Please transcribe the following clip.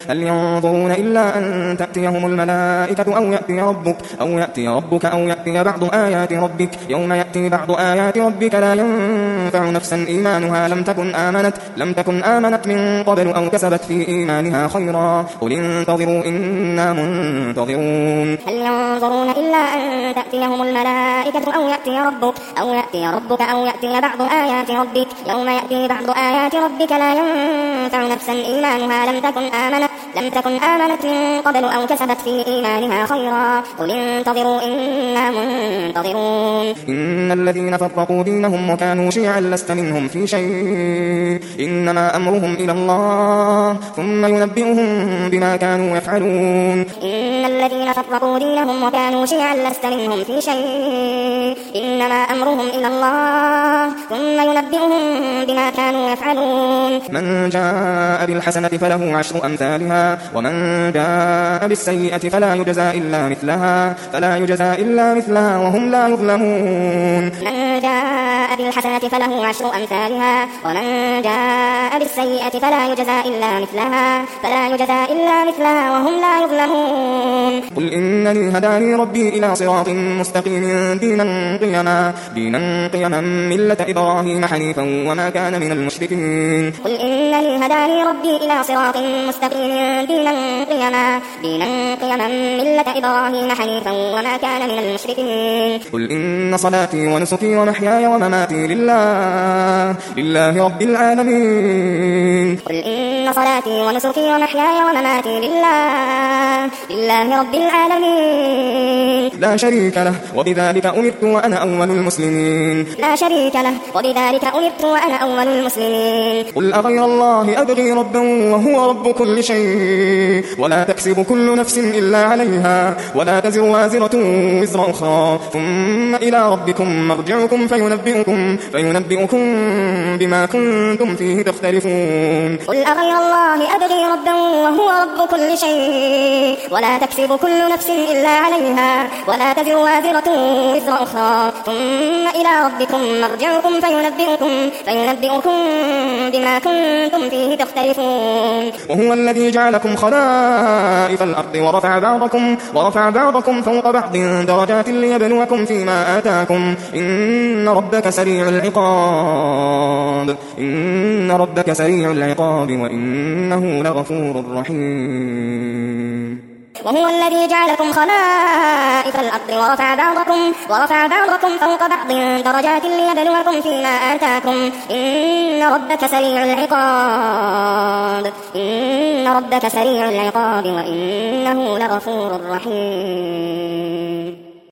هل ينظرون إلا أن تأتيهم الملائكة أو يأتي ربك أو يأتي بعض آيات ربك يوم يأتي بعض آيات ربك لا ينفع نفسا إيمانها لم تكن آمنت من قبل أو كسبت في إيمانها خيرا قل انتظروا إنا منتظرون. هل ينظرون إلا أن تأتيهم الملائكة أو يأتي ربك أو يأتي بعض آيات ربك يوم يأتي بعض آيات ربك لا ينفع نفسا إيمانها لم تكن آمنت من قبل أو كسبت في إيمانها خيرا قل انتظروا إنا منتظرون. إن الذين فرقوا دينهم وكانوا شيعا لست منهم في شيء إنما أمرهم إلى الله ثم ينبئهم بما كانوا يفعلون. إن الذين فرقوا دينهم وكانوا شيعا لست منهم في شيء إنما أمرهم إلى الله ثم ينبئهم بما كانوا يفعلون. من جاء بالحسنة فله 10 أمثالها ومن جاء بالسيئة فلا يجزى إلا مثلها وهم لا يظلمون. من جاء بالحسنة فله 10 أمثالها ومن جاء بالسيئة فلا يجزى إلا مثلها وهم لا يظلمون. قل إنني هداني ربي إلى صراط مستقيم دينا قيما ملة إبراهيم حنيفا وما كان من المشركين. قل إنني هداني ربي إلى صراط مستقيم دينا قيما ملة إبراهيم حنيفا وما كان من المشركين. قل إن صلاتي ونسكي ومحياي ومماتي لله رب العالمين. قل إن صلاتي ونسكي ومحياي ومماتي لله رب العالمين. لا شريك له وبذلك أمرت وأنا أول المسلمين. قل أغير الله أبغي ربا وهو رب كل شيء ولا تكسب كل نفس إلا عليها ولا تزر وازرة وزر أخرى ثم إلى ربكم مرجعكم فينبئكم بما كنتم فيه تختلفون. قل أغير الله أبغي ربا وهو رب كل شيء ولا تكسب كل نفس إلا عليها ولا تزر وازرة وزر أخرى ثم إلى ربكم مرجعكم فينبئكم بما كنتم فيه تختلفون. وهو الذي جعلكم خلائف الأرض ورفع بعضكم فوق بعض درجات ليبلوكم فيما آتاكم إن ربك سريع العقاب وإنه لغفور رحيم. وهو الذي جعلكم خلائف الأرض ورفع بعضكم فوق بعض درجات ليبلوكم فيما آتاكم إن ربك سريع العقاب وإنه لغفور رحيم.